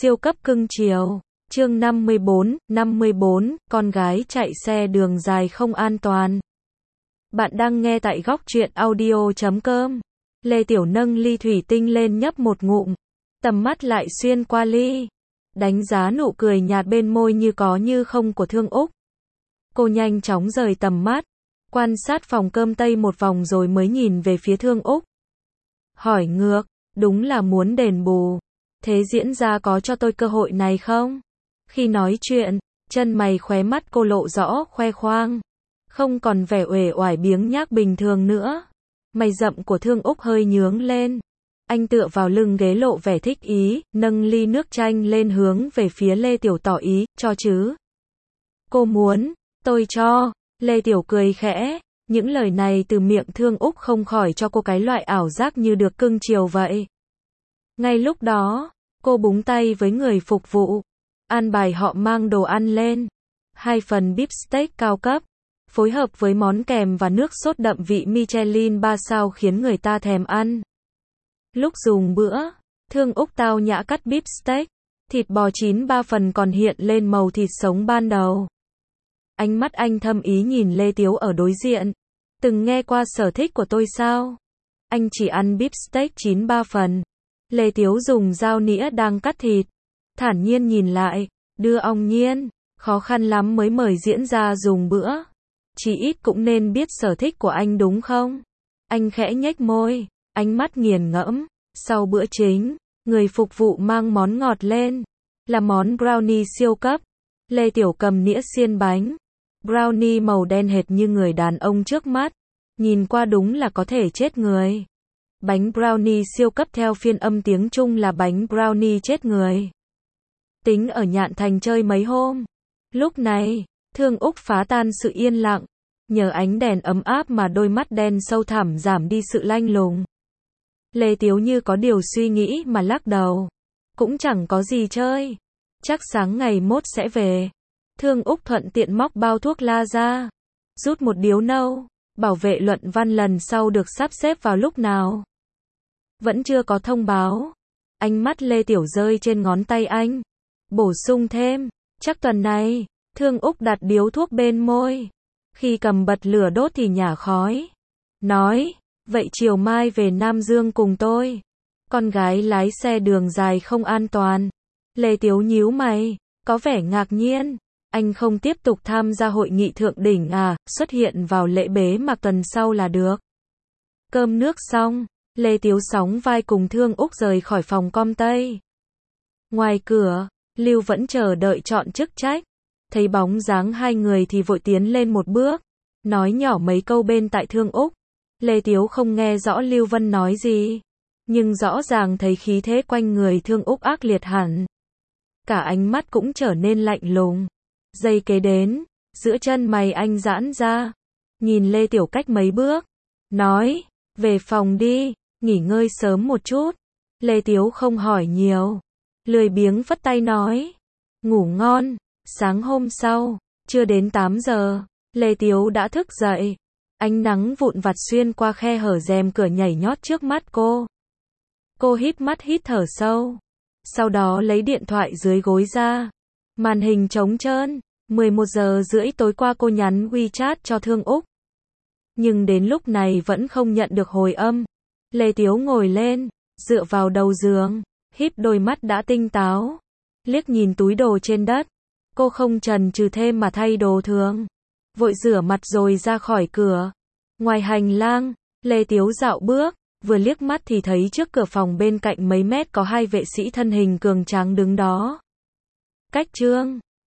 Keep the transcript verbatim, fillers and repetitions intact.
siêu cấp cưng chiều. Chương năm mươi bốn, năm mươi bốn, con gái chạy xe đường dài không an toàn. Bạn đang nghe tại góc truyện audio chấm com. Lê Tiểu nâng ly thủy tinh lên nhấp một ngụm. Tầm mắt lại xuyên qua ly. Đánh giá nụ cười nhạt bên môi như có như không của Thương Úc. Cô nhanh chóng rời tầm mắt. Quan sát phòng cơm Tây một vòng rồi mới nhìn về phía Thương Úc. Hỏi ngược, đúng là muốn đền bù. Thế diễn ra có cho tôi cơ hội này không? Khi nói chuyện, chân mày khóe mắt cô lộ rõ khoe khoang. Không còn vẻ uể oải biếng nhác bình thường nữa. Mày rậm của Thương Úc hơi nhướng lên. Anh tựa vào lưng ghế lộ vẻ thích ý, nâng ly nước chanh lên hướng về phía Lê Tiểu tỏ ý, cho chứ. Cô muốn, tôi cho. Lê Tiểu cười khẽ. Những lời này từ miệng Thương Úc không khỏi cho cô cái loại ảo giác như được cưng chiều vậy. Ngay lúc đó, cô búng tay với người phục vụ. An bài họ mang đồ ăn lên. Hai phần beef steak cao cấp, phối hợp với món kèm và nước sốt đậm vị Michelin ba sao khiến người ta thèm ăn. Lúc dùng bữa, Thương Úc tao nhã cắt beef steak, thịt bò chín ba phần còn hiện lên màu thịt sống ban đầu. Ánh mắt anh thâm ý nhìn Lê Tiếu ở đối diện. Từng nghe qua sở thích của tôi sao? Anh chỉ ăn beef steak chín ba phần. Lê Tiếu dùng dao nĩa đang cắt thịt. Thản nhiên nhìn lại, đưa ong nhiên, khó khăn lắm mới mời diễn ra dùng bữa. Chỉ ít cũng nên biết sở thích của anh đúng không? Anh khẽ nhếch môi, ánh mắt nghiền ngẫm. Sau bữa chính, người phục vụ mang món ngọt lên. Là món brownie siêu cấp. Lê Tiểu cầm nĩa xiên bánh. Brownie màu đen hệt như người đàn ông trước mắt. Nhìn qua đúng là có thể chết người. Bánh brownie siêu cấp theo phiên âm tiếng Trung là bánh brownie chết người. Tính ở Nhạn Thành chơi mấy hôm. Lúc này, Thương Úc phá tan sự yên lặng. Nhờ ánh đèn ấm áp mà đôi mắt đen sâu thẳm giảm đi sự lanh lùng. Lê Tiếu như có điều suy nghĩ mà lắc đầu. Cũng chẳng có gì chơi. Chắc sáng ngày mốt sẽ về. Thương Úc thuận tiện móc bao thuốc la ra. Rút một điếu nâu. Bảo vệ luận văn lần sau được sắp xếp vào lúc nào? Vẫn chưa có thông báo. Ánh mắt Lê Tiểu rơi trên ngón tay anh. Bổ sung thêm. Chắc tuần này. Thương Úc đặt điếu thuốc bên môi. Khi cầm bật lửa đốt thì nhả khói. Nói. Vậy chiều mai về Nam Dương cùng tôi. Con gái lái xe đường dài không an toàn. Lê Tiếu nhíu mày. Có vẻ ngạc nhiên. Anh không tiếp tục tham gia hội nghị thượng đỉnh à, xuất hiện vào lễ bế mạc tuần sau là được. Cơm nước xong, Lê Tiếu sóng vai cùng Thương Úc rời khỏi phòng com Tây. Ngoài cửa, Lưu vẫn chờ đợi chọn chức trách. Thấy bóng dáng hai người thì vội tiến lên một bước. Nói nhỏ mấy câu bên tai Thương Úc. Lê Tiếu không nghe rõ Lưu Vân nói gì. Nhưng rõ ràng thấy khí thế quanh người Thương Úc ác liệt hẳn. Cả ánh mắt cũng trở nên lạnh lùng. Giây kế đến, giữa chân mày anh giãn ra. Nhìn Lê Tiểu cách mấy bước. Nói, về phòng đi, nghỉ ngơi sớm một chút. Lê Tiếu không hỏi nhiều. Lười biếng phất tay nói. Ngủ ngon. Sáng hôm sau, chưa đến tám giờ, Lê Tiếu đã thức dậy. Ánh nắng vụn vặt xuyên qua khe hở rèm cửa nhảy nhót trước mắt cô. Cô híp mắt hít thở sâu. Sau đó lấy điện thoại dưới gối ra. Màn hình trống trơn. mười một giờ rưỡi tối qua cô nhắn WeChat cho Thương Úc. Nhưng đến lúc này vẫn không nhận được hồi âm. Lê Tiếu ngồi lên, dựa vào đầu giường, híp đôi mắt đã tinh táo. Liếc nhìn túi đồ trên đất. Cô không chần chừ thêm mà thay đồ thường. Vội rửa mặt rồi ra khỏi cửa. Ngoài hành lang, Lê Tiếu dạo bước. Vừa liếc mắt thì thấy trước cửa phòng bên cạnh mấy mét có hai vệ sĩ thân hình cường tráng đứng đó. Cách Trương